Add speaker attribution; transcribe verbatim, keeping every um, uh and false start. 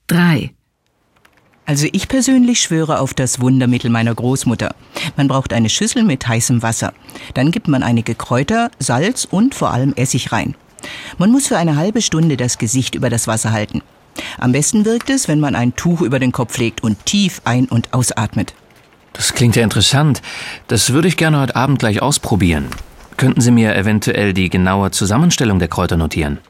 Speaker 1: drei.
Speaker 2: Also ich persönlich schwöre auf das Wundermittel meiner Großmutter. Man braucht eine Schüssel mit heißem Wasser. Dann gibt man einige Kräuter, Salz und vor allem Essig rein. Man muss für eine halbe Stunde das Gesicht über das Wasser halten. Am besten wirkt es, wenn man ein Tuch über den Kopf legt und tief ein- und ausatmet.
Speaker 3: Das klingt ja interessant. Das würde ich gerne heute Abend gleich ausprobieren. Könnten Sie mir eventuell die genaue Zusammenstellung der Kräuter notieren?